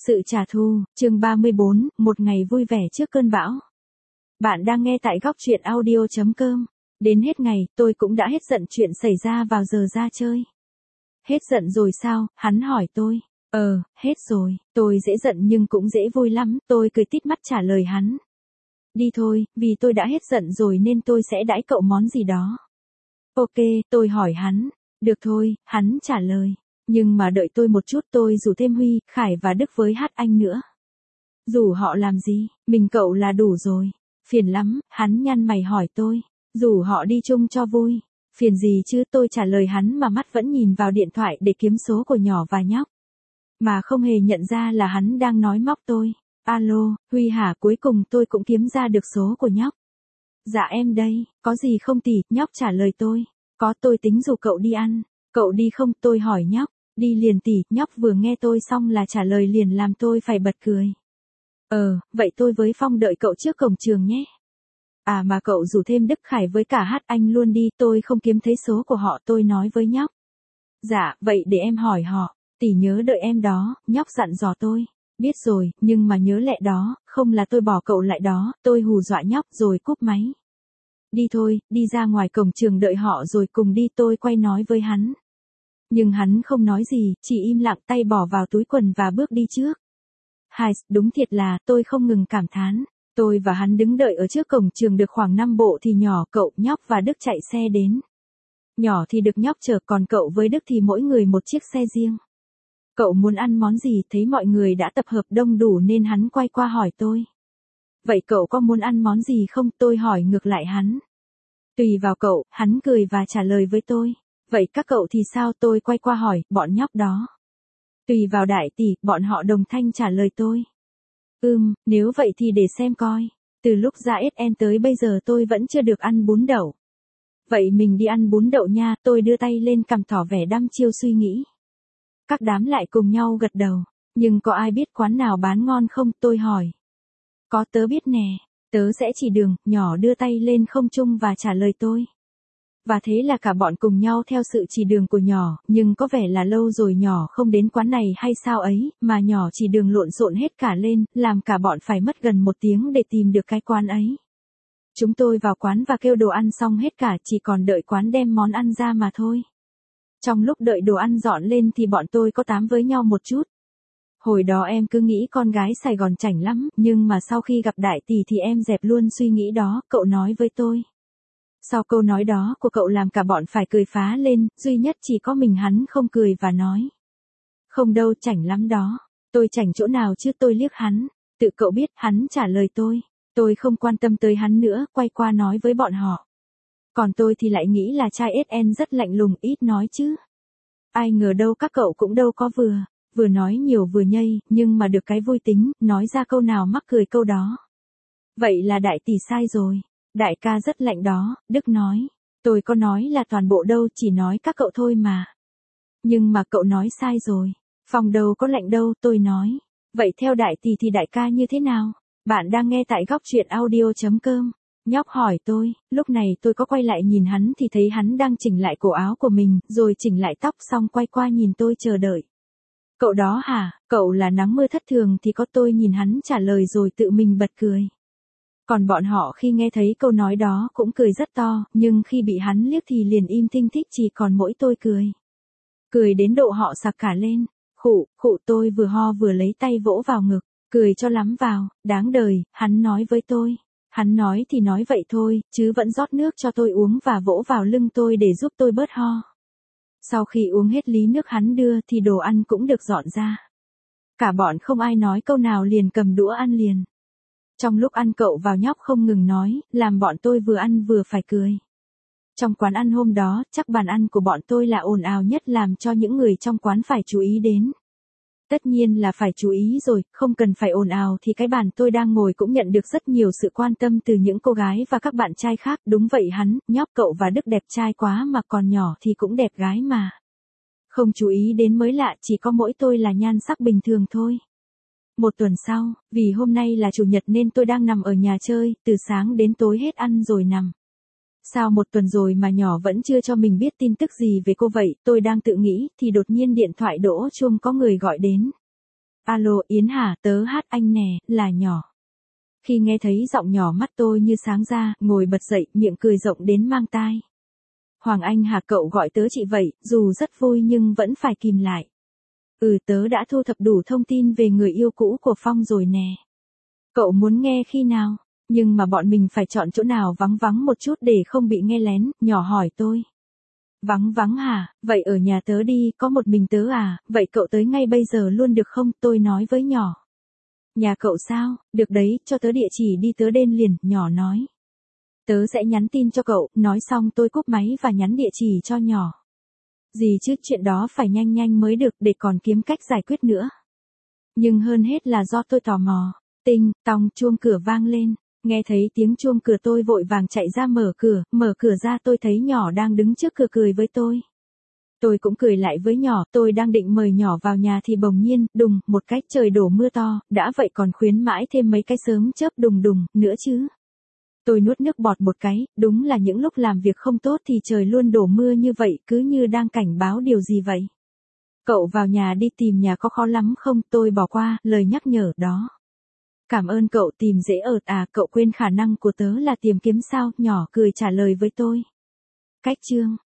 Sự trả thù, chương 34, một ngày vui vẻ trước cơn bão. Bạn đang nghe tại góc truyện audio.com. Đến hết ngày, tôi cũng đã hết giận chuyện xảy ra vào giờ ra chơi. Hết giận rồi sao, hắn hỏi tôi. Hết rồi, tôi dễ giận nhưng cũng dễ vui lắm, tôi cười tít mắt trả lời hắn. Đi thôi, vì tôi đã hết giận rồi nên tôi sẽ đãi cậu món gì đó. Ok, tôi hỏi hắn. Được thôi, hắn trả lời. Nhưng mà đợi tôi một chút, tôi rủ thêm Huy, Khải và Đức với Hát Anh nữa. Rủ họ làm gì, mình cậu là đủ rồi. Phiền lắm, hắn nhăn mày hỏi tôi. Rủ họ đi chung cho vui. Phiền gì chứ, tôi trả lời hắn mà mắt vẫn nhìn vào điện thoại để kiếm số của nhỏ và nhóc. Mà không hề nhận ra là hắn đang nói móc tôi. Alo, Huy hả, cuối cùng tôi cũng kiếm ra được số của nhóc. Dạ em đây, có gì không tỷ, nhóc trả lời tôi. Có, tôi tính rủ cậu đi ăn. Cậu đi không, tôi hỏi nhóc. Đi liền tỷ, nhóc vừa nghe tôi xong là trả lời liền làm tôi phải bật cười. Vậy tôi với Phong đợi cậu trước cổng trường nhé. À mà cậu rủ thêm Đức Khải với cả Hát Anh luôn đi, tôi không kiếm thấy số của họ, tôi nói với nhóc. Dạ, vậy để em hỏi họ, tỷ nhớ đợi em đó, nhóc dặn dò tôi. Biết rồi, nhưng mà nhớ lẹ đó, không là tôi bỏ cậu lại đó, tôi hù dọa nhóc rồi cúp máy. Đi thôi, đi ra ngoài cổng trường đợi họ rồi cùng đi, tôi quay nói với hắn. Nhưng hắn không nói gì, chỉ im lặng tay bỏ vào túi quần và bước đi trước. Hai, đúng thiệt là, tôi không ngừng cảm thán. Tôi và hắn đứng đợi ở trước cổng trường được khoảng 5 bộ thì nhỏ, cậu, nhóc và Đức chạy xe đến. Nhỏ thì được nhóc chở, còn cậu với Đức thì mỗi người một chiếc xe riêng. Cậu muốn ăn món gì, thấy mọi người đã tập hợp đông đủ nên hắn quay qua hỏi tôi. Vậy cậu có muốn ăn món gì không, tôi hỏi ngược lại hắn. Tùy vào cậu, hắn cười và trả lời với tôi. Vậy các cậu thì sao, tôi quay qua hỏi, bọn nhóc đó. Tùy vào đại tỷ, bọn họ đồng thanh trả lời tôi. Nếu vậy thì để xem coi. Từ lúc ra SN tới bây giờ tôi vẫn chưa được ăn bún đậu. Vậy mình đi ăn bún đậu nha, tôi đưa tay lên cằm tỏ vẻ đăm chiêu suy nghĩ. Các đám lại cùng nhau gật đầu. Nhưng có ai biết quán nào bán ngon không, tôi hỏi. Có, tớ biết nè, tớ sẽ chỉ đường, nhỏ đưa tay lên không trung và trả lời tôi. Và thế là cả bọn cùng nhau theo sự chỉ đường của nhỏ, nhưng có vẻ là lâu rồi nhỏ không đến quán này hay sao ấy, mà nhỏ chỉ đường lộn xộn hết cả lên, làm cả bọn phải mất gần 1 tiếng để tìm được cái quán ấy. Chúng tôi vào quán và kêu đồ ăn xong hết cả, chỉ còn đợi quán đem món ăn ra mà thôi. Trong lúc đợi đồ ăn dọn lên thì bọn tôi có tám với nhau một chút. Hồi đó em cứ nghĩ con gái Sài Gòn chảnh lắm, nhưng mà sau khi gặp đại tỷ thì em dẹp luôn suy nghĩ đó, cậu nói với tôi. Sau câu nói đó của cậu làm cả bọn phải cười phá lên, duy nhất chỉ có mình hắn không cười và nói. Không đâu, chảnh lắm đó. Tôi chảnh chỗ nào chứ, tôi liếc hắn. Tự cậu biết, hắn trả lời tôi. Tôi không quan tâm tới hắn nữa, quay qua nói với bọn họ. Còn tôi thì lại nghĩ là trai SN rất lạnh lùng, ít nói chứ. Ai ngờ đâu các cậu cũng đâu có vừa nói nhiều vừa nhây, nhưng mà được cái vui tính, nói ra câu nào mắc cười câu đó. Vậy là đại tỷ sai rồi. Đại ca rất lạnh đó, Đức nói. Tôi có nói là toàn bộ đâu, chỉ nói các cậu thôi mà. Nhưng mà cậu nói sai rồi. Phòng đâu có lạnh đâu, tôi nói. Vậy theo đại tỷ thì đại ca như thế nào? Bạn đang nghe tại góc truyện audio.com. Nhóc hỏi tôi, lúc này tôi có quay lại nhìn hắn thì thấy hắn đang chỉnh lại cổ áo của mình, rồi chỉnh lại tóc xong quay qua nhìn tôi chờ đợi. Cậu đó hả, cậu là nắng mưa thất thường thì có, tôi nhìn hắn trả lời rồi tự mình bật cười. Còn bọn họ khi nghe thấy câu nói đó cũng cười rất to, nhưng khi bị hắn liếc thì liền im thinh thích, chỉ còn mỗi tôi cười. Cười đến độ họ sặc cả lên. Khụ, tôi vừa ho vừa lấy tay vỗ vào ngực, cười cho lắm vào, đáng đời, hắn nói với tôi. Hắn nói thì nói vậy thôi, chứ vẫn rót nước cho tôi uống và vỗ vào lưng tôi để giúp tôi bớt ho. Sau khi uống hết ly nước hắn đưa thì đồ ăn cũng được dọn ra. Cả bọn không ai nói câu nào liền cầm đũa ăn liền. Trong lúc ăn cậu vào nhóc không ngừng nói, làm bọn tôi vừa ăn vừa phải cười. Trong quán ăn hôm đó, chắc bàn ăn của bọn tôi là ồn ào nhất làm cho những người trong quán phải chú ý đến. Tất nhiên là phải chú ý rồi, không cần phải ồn ào thì cái bàn tôi đang ngồi cũng nhận được rất nhiều sự quan tâm từ những cô gái và các bạn trai khác. Đúng vậy hắn, nhóc cậu và Đức đẹp trai quá mà còn nhỏ thì cũng đẹp gái mà. Không chú ý đến mới lạ, chỉ có mỗi tôi là nhan sắc bình thường thôi. 1 tuần sau, vì hôm nay là chủ nhật nên tôi đang nằm ở nhà chơi, từ sáng đến tối hết ăn rồi nằm. Sao 1 tuần rồi mà nhỏ vẫn chưa cho mình biết tin tức gì về cô vậy, tôi đang tự nghĩ, thì đột nhiên điện thoại đổ chuông có người gọi đến. Alo Yến hả, tớ hát anh nè, là nhỏ. Khi nghe thấy giọng nhỏ mắt tôi như sáng ra, ngồi bật dậy, miệng cười rộng đến mang tai. Hoàng Anh hả, cậu gọi tớ chị vậy, dù rất vui nhưng vẫn phải kìm lại. Tớ đã thu thập đủ thông tin về người yêu cũ của Phong rồi nè. Cậu muốn nghe khi nào? Nhưng mà bọn mình phải chọn chỗ nào vắng vắng một chút để không bị nghe lén, nhỏ hỏi tôi. Vắng vắng hả, vậy ở nhà tớ đi, có một mình tớ à, vậy cậu tới ngay bây giờ luôn được không, tôi nói với nhỏ. Nhà cậu sao, được đấy, cho tớ địa chỉ đi tớ đến liền, nhỏ nói. Tớ sẽ nhắn tin cho cậu, nói xong tôi cúp máy và nhắn địa chỉ cho nhỏ. Gì chứ, chuyện đó phải nhanh nhanh mới được để còn kiếm cách giải quyết nữa. Nhưng hơn hết là do tôi tò mò. Tinh, tong, chuông cửa vang lên. Nghe thấy tiếng chuông cửa tôi vội vàng chạy ra mở cửa ra tôi thấy nhỏ đang đứng trước cửa cười với tôi. Tôi cũng cười lại với nhỏ, tôi đang định mời nhỏ vào nhà thì bỗng nhiên, đùng, một cái trời đổ mưa to, đã vậy còn khuyến mãi thêm mấy cái sớm chớp đùng đùng, nữa chứ. Tôi nuốt nước bọt một cái, đúng là những lúc làm việc không tốt thì trời luôn đổ mưa như vậy, cứ như đang cảnh báo điều gì vậy. Cậu vào nhà đi, tìm nhà có khó lắm không, tôi bỏ qua lời nhắc nhở đó. Cảm ơn cậu, tìm dễ ợt à, cậu quên khả năng của tớ là tìm kiếm sao, nhỏ cười trả lời với tôi. Cách chương